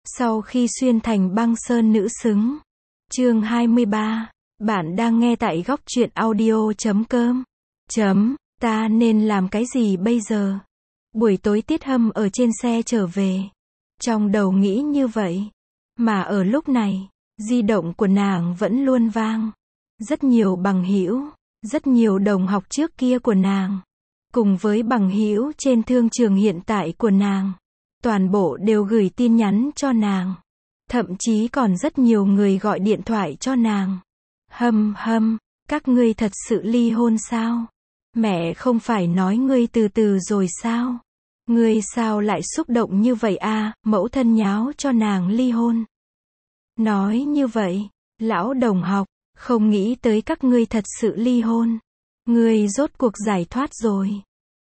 Sau khi xuyên thành băng sơn nữ xứng. Chương 23. Bạn đang nghe tại góc truyện audio.com. Ta nên làm cái gì bây giờ? Buổi tối Tiết Hâm ở trên xe trở về. Trong đầu nghĩ như vậy. Mà ở lúc này, di động của nàng vẫn luôn vang. Rất nhiều bằng hữu, rất nhiều đồng học trước kia của nàng, cùng với bằng hữu trên thương trường hiện tại của nàng, toàn bộ đều gửi tin nhắn cho nàng. Thậm chí còn rất nhiều người gọi điện thoại cho nàng. Hâm, các ngươi thật sự ly hôn sao? Mẹ không phải nói ngươi từ từ rồi sao? Ngươi sao lại xúc động như vậy à? Mẫu thân nháo cho nàng ly hôn. Nói như vậy, lão đồng học, không nghĩ tới các ngươi thật sự ly hôn. Ngươi rốt cuộc giải thoát rồi.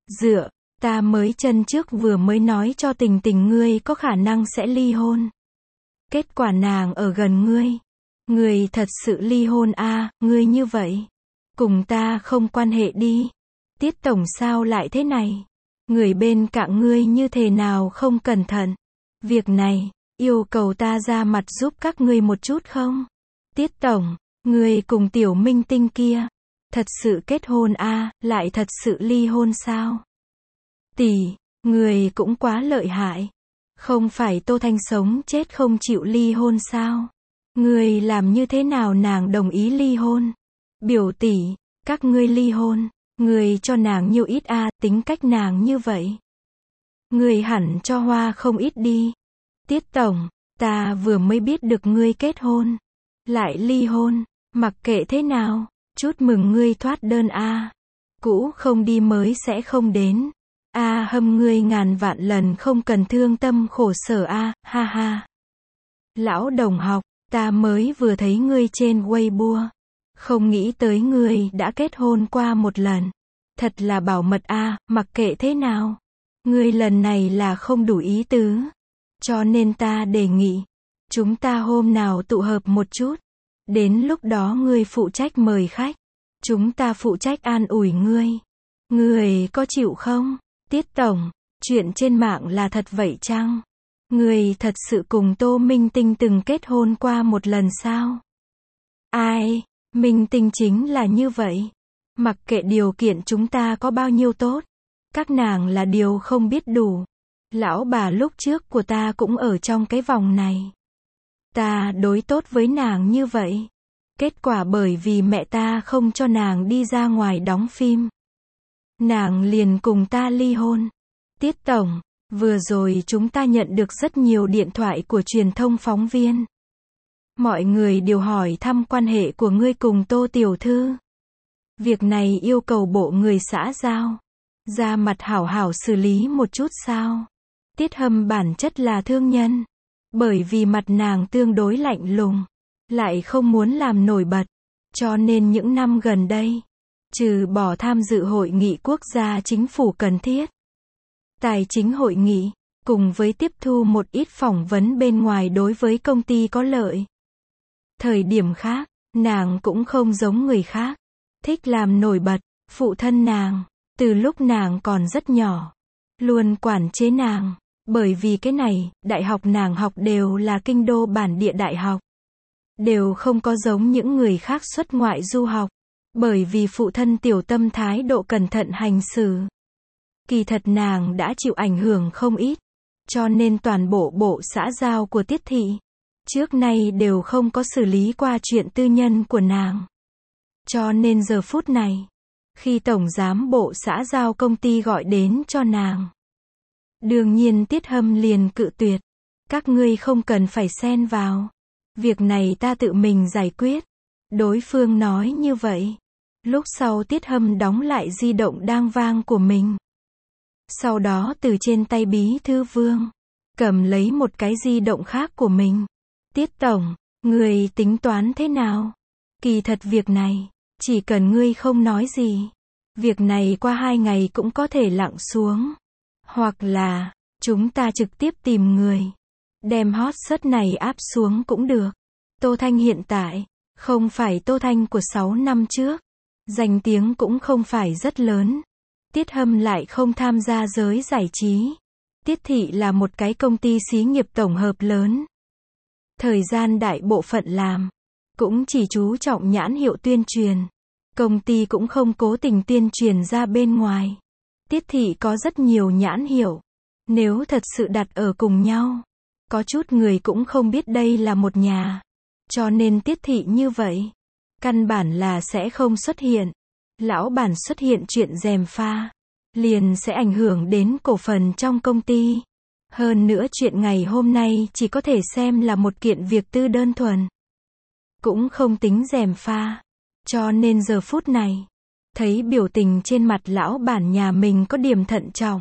Ta mới chân trước vừa mới nói cho Tình Tình ngươi có khả năng sẽ ly hôn. Kết quả nàng ở gần ngươi. Ngươi thật sự ly hôn à, ngươi như vậy. Cùng ta không quan hệ đi. Tiết tổng sao lại thế này? Người bên cạnh ngươi như thế nào không cẩn thận? Việc này, yêu cầu ta ra mặt giúp các ngươi một chút không? Tiết tổng, ngươi cùng tiểu minh tinh kia, thật sự kết hôn à, lại thật sự ly hôn sao? Tỷ, người cũng quá lợi hại. Không phải Tô Thanh sống chết không chịu ly hôn sao? Người làm như thế nào nàng đồng ý ly hôn? Biểu tỷ, các ngươi ly hôn, người cho nàng nhiều ít à, tính cách nàng như vậy. Người hẳn cho hoa không ít đi. Tiết tổng, ta vừa mới biết được ngươi kết hôn, lại ly hôn, mặc kệ thế nào, chúc mừng ngươi thoát đơn a. Cũ không đi mới sẽ không đến. Hâm ngươi ngàn vạn lần không cần thương tâm khổ sở a, ha ha. Lão đồng học, ta mới vừa thấy ngươi trên Weibo, không nghĩ tới ngươi đã kết hôn qua một lần. Thật là bảo mật a, mặc kệ thế nào, ngươi lần này là không đủ ý tứ. Cho nên ta đề nghị, chúng ta hôm nào tụ hợp một chút. Đến lúc đó ngươi phụ trách mời khách, chúng ta phụ trách an ủi ngươi. Ngươi có chịu không? Tiết tổng, chuyện trên mạng là thật vậy chăng? Ngươi thật sự cùng Tô Minh Tinh từng kết hôn qua một lần sao? Ai, Minh Tinh chính là như vậy. Mặc kệ điều kiện chúng ta có bao nhiêu tốt, các nàng là điều không biết đủ. Lão bà lúc trước của ta cũng ở trong cái vòng này. Ta đối tốt với nàng như vậy. Kết quả bởi vì mẹ ta không cho nàng đi ra ngoài đóng phim, nàng liền cùng ta ly hôn. Tiết tổng, vừa rồi chúng ta nhận được rất nhiều điện thoại của truyền thông phóng viên. Mọi người đều hỏi thăm quan hệ của ngươi cùng Tô tiểu thư. Việc này yêu cầu bộ người xã giao ra mặt hảo hảo xử lý một chút sao? Tiết Hâm bản chất là thương nhân, bởi vì mặt nàng tương đối lạnh lùng, lại không muốn làm nổi bật, cho nên những năm gần đây, trừ bỏ tham dự hội nghị quốc gia chính phủ cần thiết, tài chính hội nghị, cùng với tiếp thu một ít phỏng vấn bên ngoài đối với công ty có lợi. Thời điểm khác, nàng cũng không giống người khác, thích làm nổi bật. Phụ thân nàng, từ lúc nàng còn rất nhỏ, luôn quản chế nàng. Bởi vì cái này, đại học nàng học đều là kinh đô bản địa đại học. Đều không có giống những người khác xuất ngoại du học. Bởi vì phụ thân tiểu tâm thái độ cẩn thận hành xử. Kỳ thật nàng đã chịu ảnh hưởng không ít. Cho nên toàn bộ bộ xã giao của Tiết thị, trước nay đều không có xử lý qua chuyện tư nhân của nàng. Cho nên giờ phút này, khi tổng giám bộ xã giao công ty gọi đến cho nàng, đương nhiên Tiết Hâm liền cự tuyệt. Các ngươi không cần phải xen vào. Việc này ta tự mình giải quyết. Đối phương nói như vậy. Lúc sau Tiết Hâm đóng lại di động đang vang của mình. Sau đó từ trên tay bí thư Vương, cầm lấy một cái di động khác của mình. Tiết tổng, người tính toán thế nào? Kỳ thật việc này, chỉ cần ngươi không nói gì, việc này qua 2 ngày cũng có thể lặng xuống. Hoặc là, chúng ta trực tiếp tìm người, đem hot search này áp xuống cũng được. Tô Thanh hiện tại, không phải Tô Thanh của 6 năm trước. Danh tiếng cũng không phải rất lớn. Tiết Hâm lại không tham gia giới giải trí. Tiết thị là một cái công ty xí nghiệp tổng hợp lớn. Thời gian đại bộ phận làm, cũng chỉ chú trọng nhãn hiệu tuyên truyền. Công ty cũng không cố tình tuyên truyền ra bên ngoài. Tiết thị có rất nhiều nhãn hiệu. Nếu thật sự đặt ở cùng nhau, có chút người cũng không biết đây là một nhà. Cho nên tiết thị như vậy, căn bản là sẽ không xuất hiện. Lão bản xuất hiện chuyện gièm pha, liền sẽ ảnh hưởng đến cổ phần trong công ty. Hơn nữa chuyện ngày hôm nay chỉ có thể xem là một kiện việc tư đơn thuần. Cũng không tính gièm pha. Cho nên giờ phút này, thấy biểu tình trên mặt lão bản nhà mình có điểm thận trọng.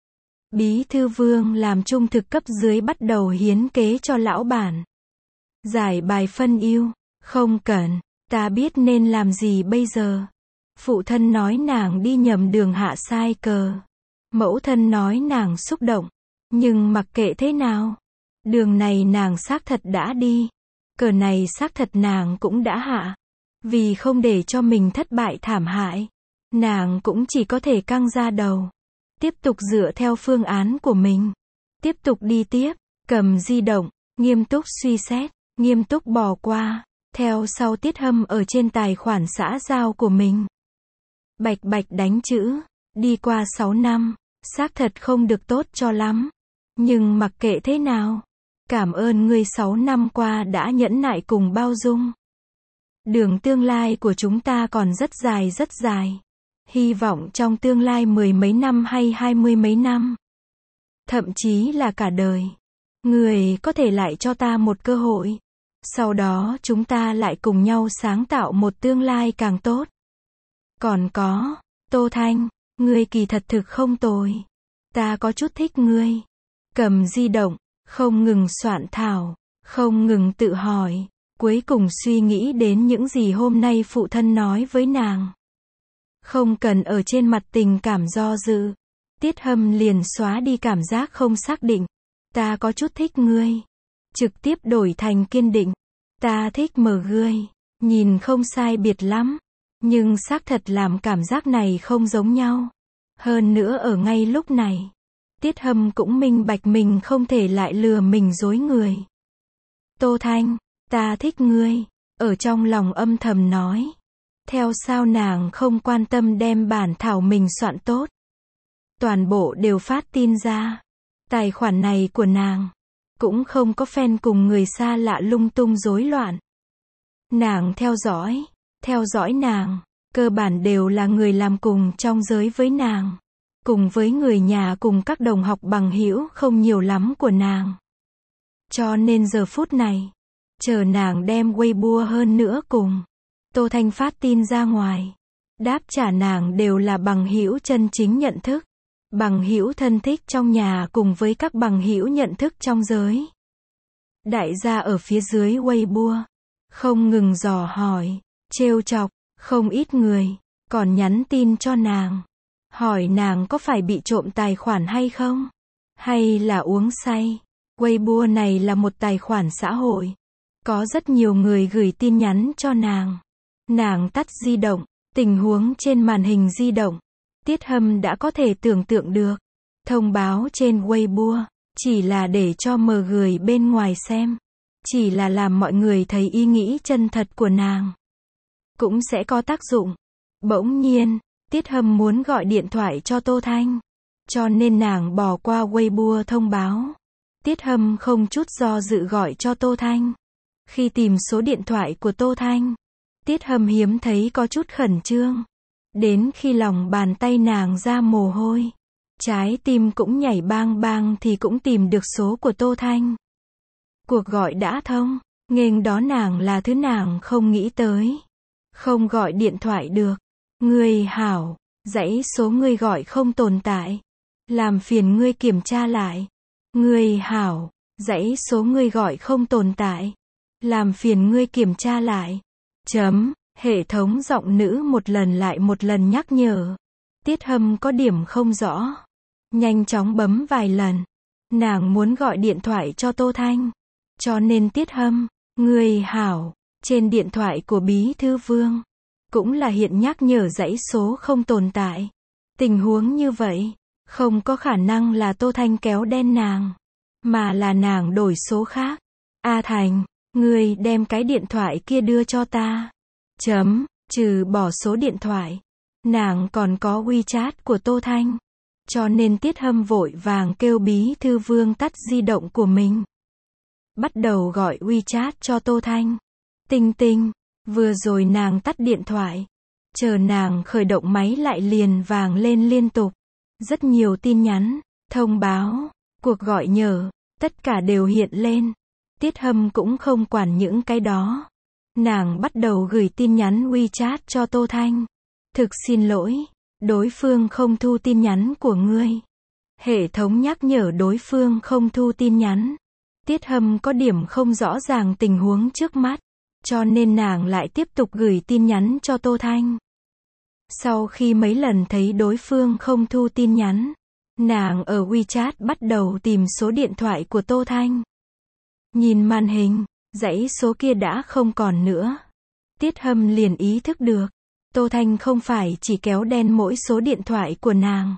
Bí thư Vương làm trung thực cấp dưới bắt đầu hiến kế cho lão bản. Giải bài phân ưu, không cần, ta biết nên làm gì bây giờ. Phụ thân nói nàng đi nhầm đường hạ sai cờ. Mẫu thân nói nàng xúc động. Nhưng mặc kệ thế nào, đường này nàng xác thật đã đi. Cờ này xác thật nàng cũng đã hạ. Vì không để cho mình thất bại thảm hại, nàng cũng chỉ có thể căng ra đầu. Tiếp tục dựa theo phương án của mình. Tiếp tục đi tiếp, cầm di động, nghiêm túc suy xét, nghiêm túc bỏ qua. Theo sau Tiết Hâm ở trên tài khoản xã giao của mình. Bạch bạch đánh chữ, đi qua 6 năm, xác thật không được tốt cho lắm. Nhưng mặc kệ thế nào, cảm ơn ngươi 6 năm qua đã nhẫn nại cùng bao dung. Đường tương lai của chúng ta còn rất dài rất dài. Hy vọng trong tương lai 10 mấy năm hay 20 mấy năm, thậm chí là cả đời, người có thể lại cho ta một cơ hội. Sau đó chúng ta lại cùng nhau sáng tạo một tương lai càng tốt. Còn có, Tô Thanh, ngươi kỳ thật thực không tồi. Ta có chút thích ngươi. Cầm di động, không ngừng soạn thảo, không ngừng tự hỏi, cuối cùng suy nghĩ đến những gì hôm nay phụ thân nói với nàng. Không cần ở trên mặt tình cảm do dự. Tiết Hâm liền xóa đi cảm giác không xác định. Ta có chút thích ngươi. Trực tiếp đổi thành kiên định. Ta thích mờ ngươi. Nhìn không sai biệt lắm. Nhưng xác thật làm cảm giác này không giống nhau. Hơn nữa ở ngay lúc này, Tiết Hâm cũng minh bạch mình không thể lại lừa mình dối người. Tô Thanh, ta thích ngươi. Ở trong lòng âm thầm nói. Theo sao nàng không quan tâm đem bản thảo mình soạn tốt. Toàn bộ đều phát tin ra. Tài khoản này của nàng cũng không có fan cùng người xa lạ lung tung rối loạn. Nàng theo dõi nàng, cơ bản đều là người làm cùng trong giới với nàng. Cùng với người nhà cùng các đồng học bằng hữu không nhiều lắm của nàng. Cho nên giờ phút này, chờ nàng đem Weibo hơn nữa cùng Tô Thanh phát tin ra ngoài. Đáp trả nàng đều là bằng hữu chân chính nhận thức. Bằng hữu thân thích trong nhà cùng với các bằng hữu nhận thức trong giới. Đại gia ở phía dưới Weibo, không ngừng dò hỏi, trêu chọc, không ít người, còn nhắn tin cho nàng. Hỏi nàng có phải bị trộm tài khoản hay không? Hay là uống say? Weibo này là một tài khoản xã hội. Có rất nhiều người gửi tin nhắn cho nàng. Nàng tắt di động, tình huống trên màn hình di động. Tiết Hâm đã có thể tưởng tượng được. Thông báo trên Weibo, chỉ là để cho mờ người bên ngoài xem. Chỉ là làm mọi người thấy ý nghĩ chân thật của nàng. Cũng sẽ có tác dụng. Bỗng nhiên, Tiết Hâm muốn gọi điện thoại cho Tô Thanh. Cho nên nàng bỏ qua Weibo thông báo. Tiết Hâm không chút do dự gọi cho Tô Thanh. Khi tìm số điện thoại của Tô Thanh, Tiết Hâm hiếm thấy có chút khẩn trương. Đến khi lòng bàn tay nàng ra mồ hôi, trái tim cũng nhảy bang bang thì cũng tìm được số của Tô Thanh. Cuộc gọi đã thông, nghênh đó nàng là thứ nàng không nghĩ tới. Không gọi điện thoại được. Ngươi hảo, dãy số ngươi gọi không tồn tại. Làm phiền ngươi kiểm tra lại. Ngươi hảo, dãy số ngươi gọi không tồn tại. Làm phiền ngươi kiểm tra lại. Hệ thống giọng nữ một lần lại một lần nhắc nhở. Tiết Hâm có điểm không rõ. Nhanh chóng bấm vài lần. Nàng muốn gọi điện thoại cho Tô Thanh. Cho nên Tiết Hâm, ngươi hảo, trên điện thoại của Bí thư Vương, cũng là hiện nhắc nhở dãy số không tồn tại. Tình huống như vậy, không có khả năng là Tô Thanh kéo đen nàng, mà là nàng đổi số khác. A Thành, Ngươi đem cái điện thoại kia đưa cho ta. Trừ bỏ số điện thoại, nàng còn có WeChat của Tô Thanh. Cho nên Tiết Hâm vội vàng kêu Bí Thư Vương tắt di động của mình. Bắt đầu gọi WeChat cho Tô Thanh. Tinh tinh, vừa rồi nàng tắt điện thoại. Chờ nàng khởi động máy lại liền vàng lên liên tục. Rất nhiều tin nhắn, thông báo, cuộc gọi nhờ, tất cả đều hiện lên. Tiết Hâm cũng không quản những cái đó. Nàng bắt đầu gửi tin nhắn WeChat cho Tô Thanh. Thực xin lỗi, đối phương không thu tin nhắn của ngươi. Hệ thống nhắc nhở đối phương không thu tin nhắn. Tiết Hâm có điểm không rõ ràng tình huống trước mắt, cho nên nàng lại tiếp tục gửi tin nhắn cho Tô Thanh. Sau khi mấy lần thấy đối phương không thu tin nhắn, nàng ở WeChat bắt đầu tìm số điện thoại của Tô Thanh. Nhìn màn hình, dãy số kia đã không còn nữa. Tiết Hâm liền ý thức được, Tô Thanh không phải chỉ kéo đen mỗi số điện thoại của nàng,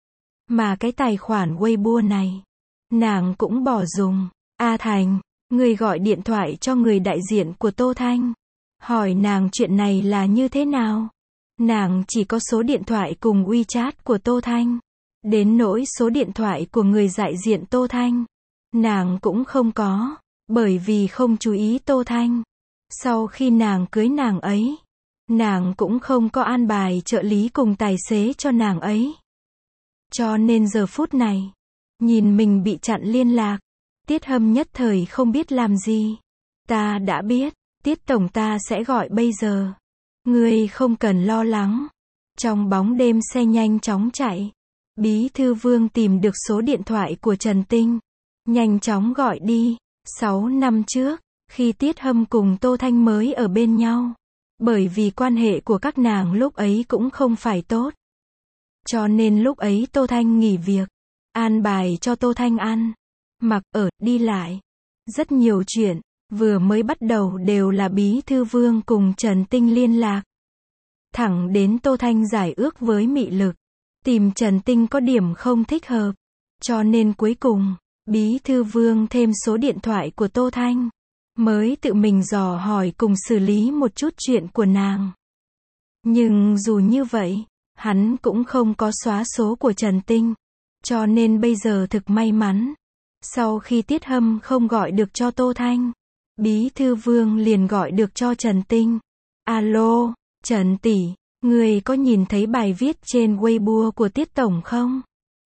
mà cái tài khoản Weibo này, nàng cũng bỏ dùng. A Thành, người gọi điện thoại cho người đại diện của Tô Thanh, hỏi nàng chuyện này là như thế nào. Nàng chỉ có số điện thoại cùng WeChat của Tô Thanh. Đến nỗi số điện thoại của người đại diện Tô Thanh, nàng cũng không có, bởi vì không chú ý Tô Thanh. Sau khi nàng cưới nàng ấy, nàng cũng không có an bài trợ lý cùng tài xế cho nàng ấy. Cho nên giờ phút này, nhìn mình bị chặn liên lạc, Tiết Hâm nhất thời không biết làm gì. Ta đã biết, Tiết Tổng ta sẽ gọi bây giờ. Ngươi không cần lo lắng. Trong bóng đêm xe nhanh chóng chạy. Bí Thư Vương tìm được số điện thoại của Trần Tinh. Nhanh chóng gọi đi. 6 năm trước, khi Tiết Hâm cùng Tô Thanh mới ở bên nhau. Bởi vì quan hệ của các nàng lúc ấy cũng không phải tốt. Cho nên lúc ấy Tô Thanh nghỉ việc. An bài cho Tô Thanh ăn, mặc, ở, đi lại. Rất nhiều chuyện, vừa mới bắt đầu đều là Bí Thư Vương cùng Trần Tinh liên lạc. Thẳng đến Tô Thanh giải ước với Mị Lực. Tìm Trần Tinh có điểm không thích hợp. Cho nên cuối cùng, Bí Thư Vương thêm số điện thoại của Tô Thanh. Mới tự mình dò hỏi cùng xử lý một chút chuyện của nàng. Nhưng dù như vậy, hắn cũng không có xóa số của Trần Tinh. Cho nên bây giờ thực may mắn. Sau khi Tiết Hâm không gọi được cho Tô Thanh, Bí Thư Vương liền gọi được cho Trần Tinh. Alo, Trần tỷ, người có nhìn thấy bài viết trên Weibo của Tiết Tổng không?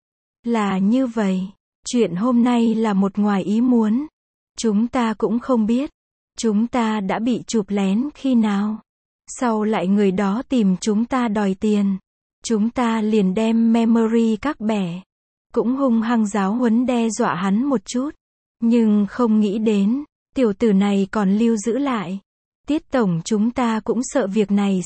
Là như vậy, chuyện hôm nay là một ngoài ý muốn. Chúng ta cũng không biết. Chúng ta đã bị chụp lén khi nào? Sau lại người đó tìm chúng ta đòi tiền. Chúng ta liền đem memory các bẻ. Cũng hung hăng giáo huấn đe dọa hắn một chút. Nhưng không nghĩ đến, tiểu tử này còn lưu giữ lại. Tiết Tổng chúng ta cũng sợ việc này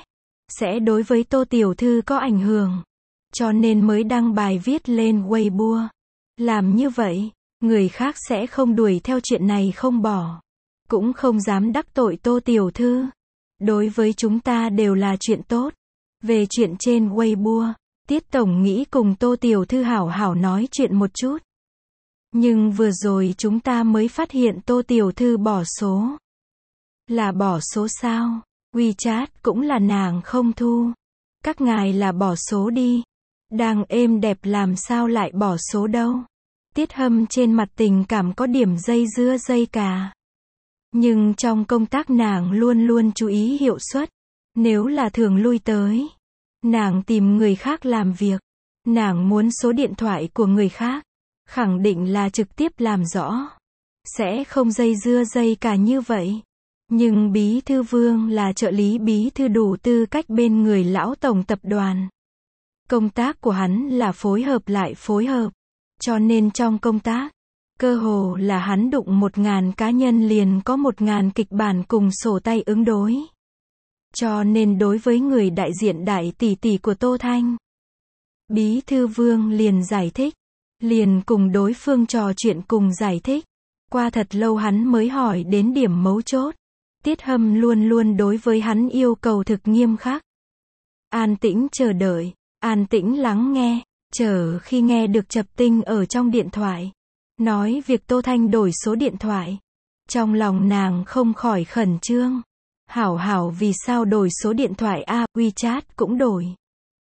sẽ đối với Tô Tiểu Thư có ảnh hưởng. Cho nên mới đăng bài viết lên Weibo. Làm như vậy, người khác sẽ không đuổi theo chuyện này không bỏ. Cũng không dám đắc tội Tô Tiểu Thư. Đối với chúng ta đều là chuyện tốt. Về chuyện trên Weibo, Tiết Tổng nghĩ cùng Tô Tiểu Thư hảo hảo nói chuyện một chút. Nhưng vừa rồi chúng ta mới phát hiện Tô Tiểu Thư bỏ số. Là bỏ số sao? WeChat cũng là nàng không thu. Các ngài là bỏ số đi. Đang êm đẹp làm sao lại bỏ số đâu. Tiết Hâm trên mặt tình cảm có điểm dây dưa dây cà. Nhưng trong công tác nàng luôn luôn chú ý hiệu suất. Nếu là thường lui tới, nàng tìm người khác làm việc. Nàng muốn số điện thoại của người khác. Khẳng định là trực tiếp làm rõ. Sẽ không dây dưa dây cà như vậy. Nhưng Bí Thư Vương là trợ lý Bí Thư đủ tư cách bên người lão tổng tập đoàn. Công tác của hắn là phối hợp lại phối hợp. Cho nên trong công tác, cơ hồ là hắn đụng 1000 cá nhân liền có 1000 kịch bản cùng sổ tay ứng đối. Cho nên đối với người đại diện đại tỷ tỷ của Tô Thanh, Bí Thư Vương liền giải thích. Liền cùng đối phương trò chuyện cùng giải thích. Qua thật lâu hắn mới hỏi đến điểm mấu chốt. Tiết Hâm luôn luôn đối với hắn yêu cầu thực nghiêm khắc. An tĩnh chờ đợi, an tĩnh lắng nghe, chờ khi nghe được Chập Tinh ở trong điện thoại. Nói việc Tô Thanh đổi số điện thoại. Trong lòng nàng không khỏi khẩn trương. Hảo hảo vì sao đổi số điện thoại a, WeChat cũng đổi.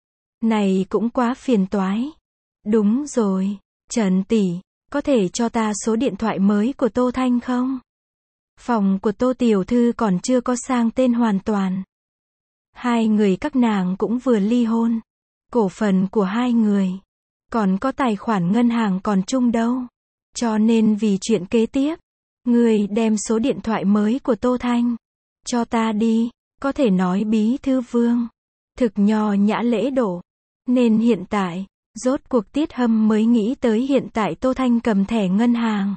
Này cũng quá phiền toái. Đúng rồi, Trần tỷ, có thể cho ta số điện thoại mới của Tô Thanh không? Phòng của Tô tiểu thư còn chưa có sang tên hoàn toàn. Hai người các nàng cũng vừa ly hôn. Cổ phần của hai người, còn có tài khoản ngân hàng còn chung đâu. Cho nên vì chuyện kế tiếp, người đem số điện thoại mới của Tô Thanh cho ta đi, có thể nói Bí thư Vương thực nho nhã lễ độ. Nên hiện tại, rốt cuộc Tiết Hâm mới nghĩ tới hiện tại Tô Thanh cầm thẻ ngân hàng.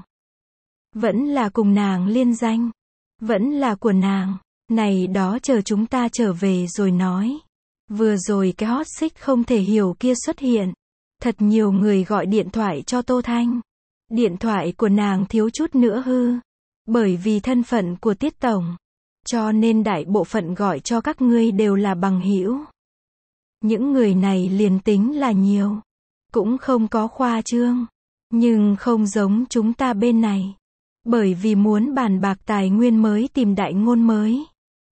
Vẫn là cùng nàng liên danh. Vẫn là của nàng. Này đó chờ chúng ta trở về rồi nói. Vừa rồi cái hot search không thể hiểu kia xuất hiện. Thật nhiều người gọi điện thoại cho Tô Thanh. Điện thoại của nàng thiếu chút nữa hư. Bởi vì thân phận của Tiết Tổng. Cho nên đại bộ phận gọi cho các ngươi đều là bằng hữu. Những người này liền tính là nhiều. Cũng không có khoa trương. Nhưng không giống chúng ta bên này. Bởi vì muốn bàn bạc tài nguyên mới tìm đại ngôn mới.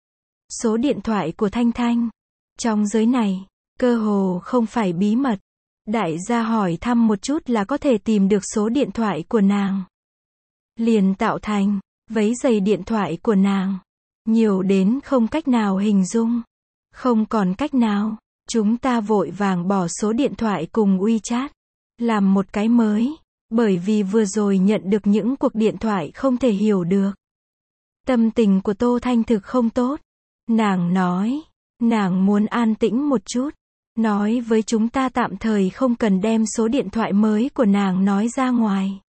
Số điện thoại của Thanh Thanh. Trong giới này, cơ hồ không phải bí mật. Đại gia hỏi thăm một chút là có thể tìm được số điện thoại của nàng. Liền tạo thành, váy giày điện thoại của nàng. Nhiều đến không cách nào hình dung. Không còn cách nào, chúng ta vội vàng bỏ số điện thoại cùng WeChat. Làm một cái mới. Bởi vì vừa rồi nhận được những cuộc điện thoại không thể hiểu được. Tâm tình của Tô Thanh thực không tốt. Nàng nói, nàng muốn an tĩnh một chút. Nói với chúng ta tạm thời không cần đem số điện thoại mới của nàng nói ra ngoài.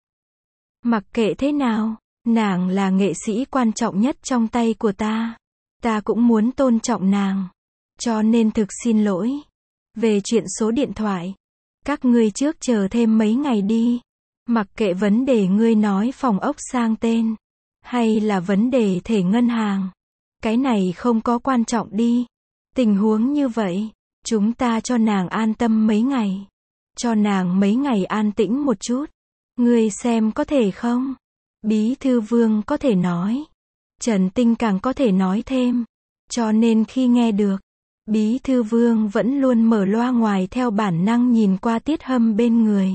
Mặc kệ thế nào, nàng là nghệ sĩ quan trọng nhất trong tay của ta. Ta cũng muốn tôn trọng nàng. Cho nên thực xin lỗi. Về chuyện số điện thoại, các ngươi trước chờ thêm mấy ngày đi. Mặc kệ vấn đề ngươi nói phòng ốc sang tên, hay là vấn đề thẻ ngân hàng. Cái này không có quan trọng đi. Tình huống như vậy, chúng ta cho nàng an tâm mấy ngày. Cho nàng mấy ngày an tĩnh một chút. Ngươi xem có thể không? Bí thư Vương có thể nói. Trần Tinh càng có thể nói thêm. Cho nên khi nghe được, Bí thư Vương vẫn luôn mở loa ngoài theo bản năng nhìn qua Tiết Hâm bên người.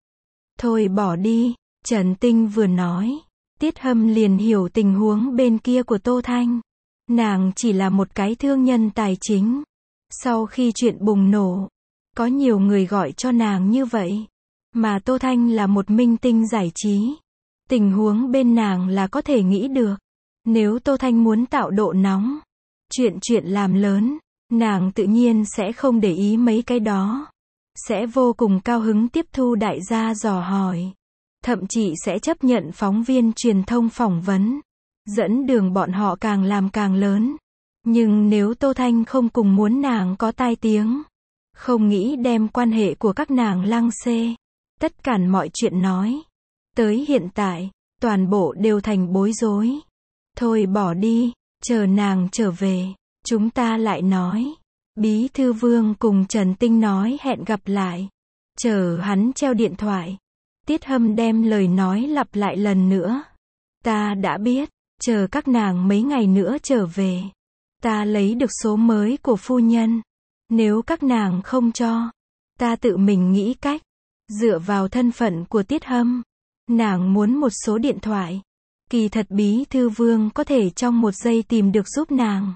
Thôi bỏ đi, Trần Tinh vừa nói. Tiết Hâm liền hiểu tình huống bên kia của Tô Thanh. Nàng chỉ là một cái thương nhân tài chính. Sau khi chuyện bùng nổ, có nhiều người gọi cho nàng như vậy. Mà Tô Thanh là một minh tinh giải trí. Tình huống bên nàng là có thể nghĩ được. Nếu Tô Thanh muốn tạo độ nóng, chuyện làm lớn, nàng tự nhiên sẽ không để ý mấy cái đó. Sẽ vô cùng cao hứng tiếp thu đại gia dò hỏi. Thậm chí sẽ chấp nhận phóng viên truyền thông phỏng vấn. Dẫn đường bọn họ càng làm càng lớn. Nhưng nếu Tô Thanh không cùng muốn nàng có tai tiếng, không nghĩ đem quan hệ của các nàng lăng xê, tất cả mọi chuyện nói, tới hiện tại, toàn bộ đều thành bối rối. Thôi bỏ đi, chờ nàng trở về, chúng ta lại nói. Bí thư Vương cùng Trần Tinh nói hẹn gặp lại. Chờ hắn treo điện thoại. Tiết Hâm đem lời nói lặp lại lần nữa. Ta đã biết, chờ các nàng mấy ngày nữa trở về. Ta lấy được số mới của phu nhân. Nếu các nàng không cho, ta tự mình nghĩ cách. Dựa vào thân phận của Tiết Hâm, nàng muốn một số điện thoại. Kỳ thật Bí thư Vương có thể trong một giây tìm được giúp nàng.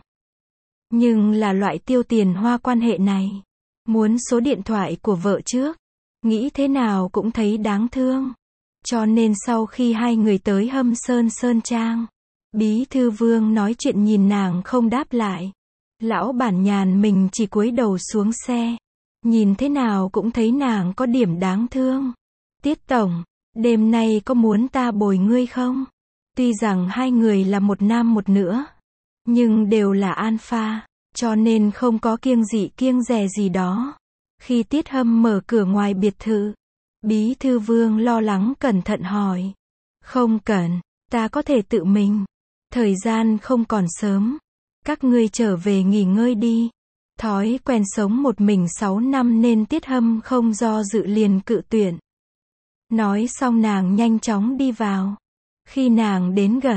Nhưng là loại tiêu tiền hoa quan hệ này. Muốn số điện thoại của vợ trước. Nghĩ thế nào cũng thấy đáng thương. Cho nên sau khi hai người tới Hâm Sơn Trang, Bí thư Vương nói chuyện nhìn nàng không đáp lại. Lão bản nhàn mình chỉ cúi đầu xuống xe. Nhìn thế nào cũng thấy nàng có điểm đáng thương. Tiết Tổng, đêm nay có muốn ta bồi ngươi không? Tuy rằng hai người là một nam một nữ, nhưng đều là alpha, cho nên không có kiêng dè gì đó. Khi Tiết Hâm mở cửa ngoài biệt thự, Bí thư Vương lo lắng cẩn thận hỏi. Không cần, ta có thể tự mình. Thời gian không còn sớm. Các ngươi trở về nghỉ ngơi đi. Thói quen sống một mình 6 năm nên Tiết Hâm không do dự liền cự tuyệt. Nói xong nàng nhanh chóng đi vào. Khi nàng đến gần,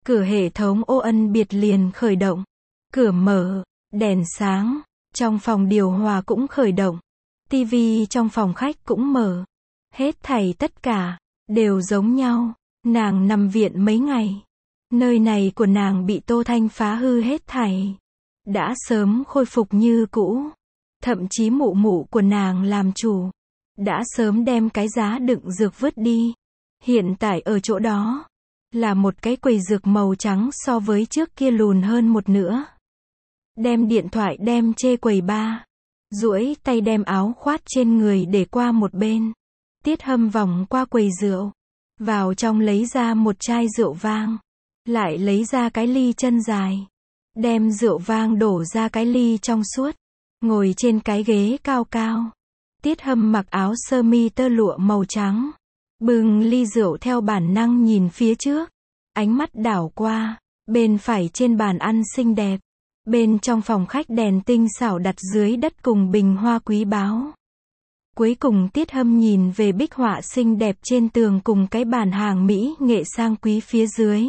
Cửa hệ thống ô ân biệt liền khởi động. Cửa mở, đèn sáng, trong phòng điều hòa cũng khởi động. Tivi trong phòng khách cũng mở. Hết thảy tất cả, đều giống nhau. Nàng nằm viện mấy ngày. Nơi này của nàng bị Tô Thanh phá hư hết thảy. Đã sớm khôi phục như cũ. Thậm chí mụ mụ của nàng làm chủ. Đã sớm đem cái giá đựng dược vứt đi. Hiện tại ở chỗ đó. Là một cái quầy dược màu trắng so với trước kia lùn hơn một nữa. Đem điện thoại đem chê quầy ba. Duỗi tay đem áo khoác trên người để qua một bên. Tiết Hâm vòng qua quầy rượu. Vào trong lấy ra một chai rượu vang. Lại lấy ra cái ly chân dài. Đem rượu vang đổ ra cái ly trong suốt. Ngồi trên cái ghế cao cao. Tiết Hâm mặc áo sơ mi tơ lụa màu trắng. Bưng ly rượu theo bản năng nhìn phía trước. Ánh mắt đảo qua. Bên phải trên bàn ăn xinh đẹp. Bên trong phòng khách đèn tinh xảo đặt dưới đất cùng bình hoa quý báu. Cuối cùng Tiết Hâm nhìn về bích họa xinh đẹp trên tường cùng cái bàn hàng mỹ nghệ sang quý phía dưới.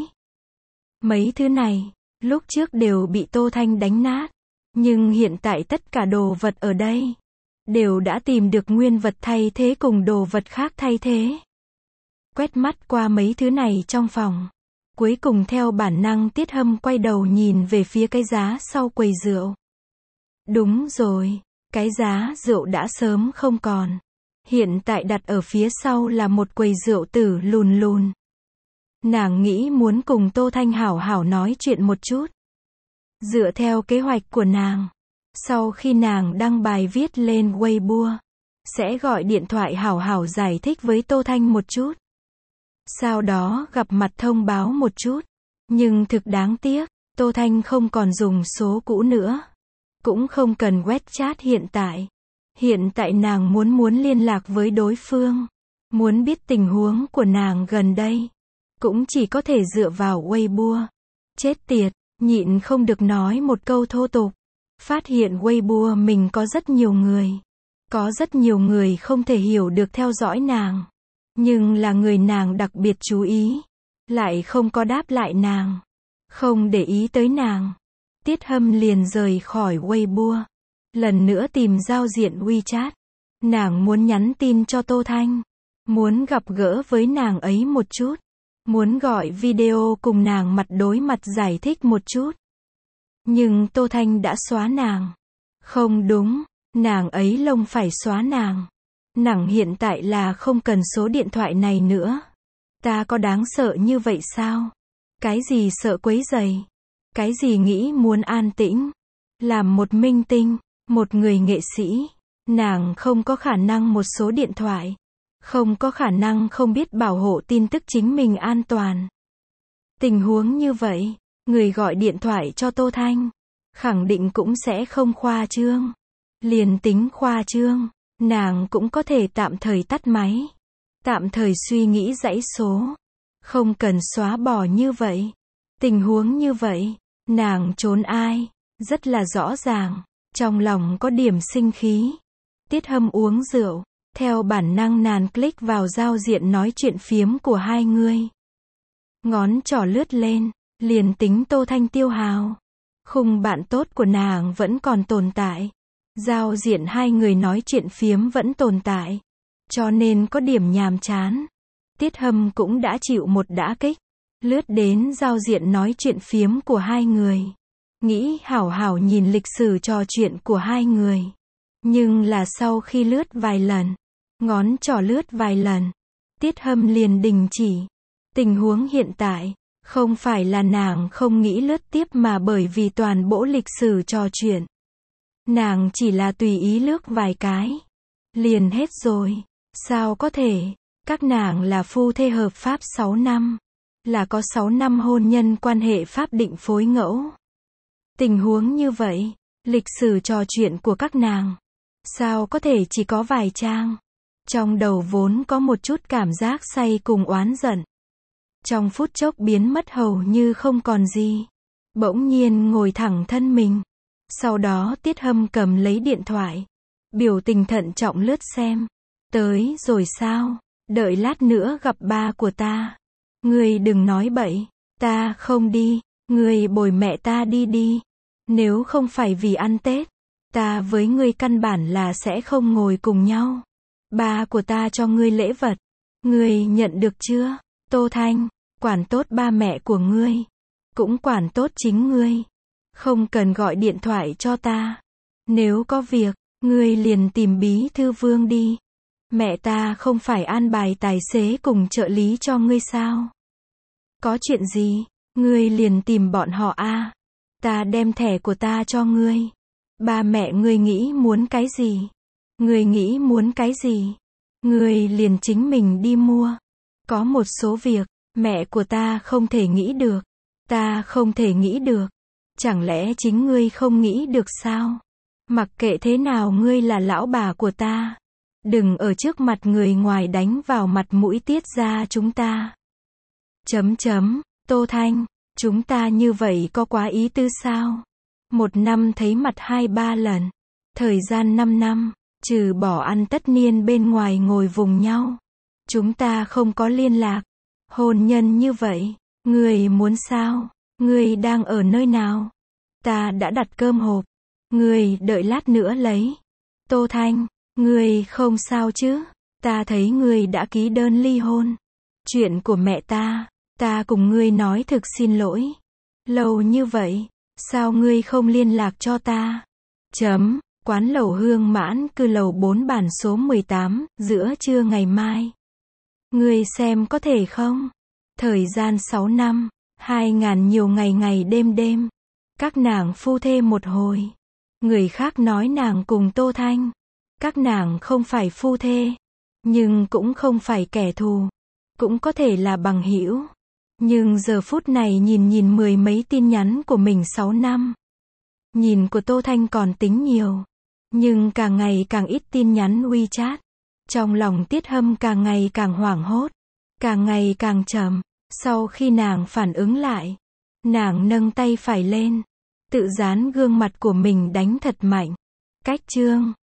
Mấy thứ này, lúc trước đều bị Tô Thanh đánh nát. Nhưng hiện tại tất cả đồ vật ở đây, đều đã tìm được nguyên vật thay thế cùng đồ vật khác thay thế. Quét mắt qua mấy thứ này trong phòng. Cuối cùng theo bản năng Tiết Hâm quay đầu nhìn về phía cái giá sau quầy rượu. Đúng rồi, cái giá rượu đã sớm không còn. Hiện tại đặt ở phía sau là một quầy rượu tử lùn lùn. Nàng nghĩ muốn cùng Tô Thanh hảo hảo nói chuyện một chút. Dựa theo kế hoạch của nàng, sau khi nàng đăng bài viết lên Weibo, sẽ gọi điện thoại hảo hảo giải thích với Tô Thanh một chút. Sau đó gặp mặt thông báo một chút. Nhưng thực đáng tiếc, Tô Thanh không còn dùng số cũ nữa. Cũng không cần WeChat hiện tại. Hiện tại nàng muốn liên lạc với đối phương. Muốn biết tình huống của nàng gần đây. Cũng chỉ có thể dựa vào Weibo. Chết tiệt, nhịn không được nói một câu thô tục. Phát hiện Weibo mình có rất nhiều người. Có rất nhiều người không thể hiểu được theo dõi nàng. Nhưng là người nàng đặc biệt chú ý. Lại không có đáp lại nàng. Không để ý tới nàng. Tiết Hâm liền rời khỏi Weibo. Lần nữa tìm giao diện WeChat. Nàng muốn nhắn tin cho Tô Thanh. Muốn gặp gỡ với nàng ấy một chút. Muốn gọi video cùng nàng mặt đối mặt giải thích một chút. Nhưng Tô Thanh đã xóa nàng. Không đúng, nàng ấy lông phải xóa nàng. Nàng hiện tại là không cần số điện thoại này nữa. Ta có đáng sợ như vậy sao? Cái gì sợ quấy rầy? Cái gì nghĩ muốn an tĩnh? Làm một minh tinh, một người nghệ sĩ, nàng không có khả năng một số điện thoại. Không có khả năng không biết bảo hộ tin tức chính mình an toàn. Tình huống như vậy, người gọi điện thoại cho Tô Thanh, khẳng định cũng sẽ không khoa trương. Liền tính khoa trương, nàng cũng có thể tạm thời tắt máy. Tạm thời suy nghĩ dãy số. Không cần xóa bỏ như vậy. Tình huống như vậy, nàng trốn ai? Rất là rõ ràng. Trong lòng có điểm sinh khí. Tiết Hâm uống rượu. Theo bản năng nàng click vào giao diện nói chuyện phiếm của hai người. Ngón trỏ lướt lên. Liền tính Tô Thanh tiêu hào. Khung bạn tốt của nàng vẫn còn tồn tại. Giao diện hai người nói chuyện phiếm vẫn tồn tại. Cho nên có điểm nhàm chán. Tiết Hâm cũng đã chịu một đả kích. Lướt đến giao diện nói chuyện phiếm của hai người. Nghĩ hảo hảo nhìn lịch sử trò chuyện của hai người. Nhưng là sau khi lướt vài lần. Ngón trỏ lướt vài lần. Tiết Hâm liền đình chỉ. Tình huống hiện tại. Không phải là nàng không nghĩ lướt tiếp mà bởi vì toàn bộ lịch sử trò chuyện. Nàng chỉ là tùy ý lướt vài cái. Liền hết rồi. Sao có thể? Các nàng là phu thê hợp pháp 6 năm. Là có 6 năm hôn nhân quan hệ pháp định phối ngẫu. Tình huống như vậy, lịch sử trò chuyện của các nàng. Sao có thể chỉ có vài trang? Trong đầu vốn có một chút cảm giác say cùng oán giận. Trong phút chốc biến mất hầu như không còn gì. Bỗng nhiên ngồi thẳng thân mình. Sau đó Tiết Hâm cầm lấy điện thoại. Biểu tình thận trọng lướt xem. Tới rồi sao? Đợi lát nữa gặp ba của ta. Ngươi đừng nói bậy. Ta không đi, ngươi bồi mẹ ta đi đi. Nếu không phải vì ăn Tết, ta với ngươi căn bản là sẽ không ngồi cùng nhau. Ba của ta cho ngươi lễ vật, ngươi nhận được chưa? Tô Thanh, quản tốt ba mẹ của ngươi, cũng quản tốt chính ngươi. Không cần gọi điện thoại cho ta. Nếu có việc, ngươi liền tìm Bí Thư Vương đi. Mẹ ta không phải an bài tài xế cùng trợ lý cho ngươi sao? Có chuyện gì, ngươi liền tìm bọn họ a. Ta đem thẻ của ta cho ngươi. Ba mẹ ngươi nghĩ muốn cái gì? Ngươi nghĩ muốn cái gì? Ngươi liền chính mình đi mua. Có một số việc, mẹ của ta không thể nghĩ được. Ta không thể nghĩ được. Chẳng lẽ chính ngươi không nghĩ được sao? Mặc kệ thế nào ngươi là lão bà của ta. Đừng ở trước mặt người ngoài đánh vào mặt mũi Tiết gia chúng ta. Tô Thanh, chúng ta như vậy có quá ý tứ sao? Một năm thấy mặt 2-3 lần. Thời gian 5 năm, trừ bỏ ăn tất niên bên ngoài ngồi vùng nhau. Chúng ta không có liên lạc. Hôn nhân như vậy, ngươi muốn sao? Ngươi đang ở nơi nào? Ta đã đặt cơm hộp. Ngươi đợi lát nữa lấy. Tô Thanh, ngươi không sao chứ? Ta thấy ngươi đã ký đơn ly hôn. Chuyện của mẹ ta cùng ngươi nói thực xin lỗi. Lâu như vậy, sao ngươi không liên lạc cho ta? Quán lẩu Hương Mãn Cư lầu 4 bản số 18, giữa trưa ngày mai. Ngươi xem có thể không? Thời gian 6 năm, 2000 nhiều ngày ngày đêm. Các nàng phu thê một hồi. Người khác nói nàng cùng Tô Thanh. Các nàng không phải phu thê, nhưng cũng không phải kẻ thù. Cũng có thể là bằng hữu. Nhưng giờ phút này nhìn mười mấy tin nhắn của mình 6 năm. Nhìn của Tô Thanh còn tính nhiều. Nhưng càng ngày càng ít tin nhắn WeChat. Trong lòng Tiết Hâm càng ngày càng hoảng hốt. Càng ngày càng chậm. Sau khi nàng phản ứng lại, nàng nâng tay phải lên. Tự dán gương mặt của mình đánh thật mạnh. Cách chương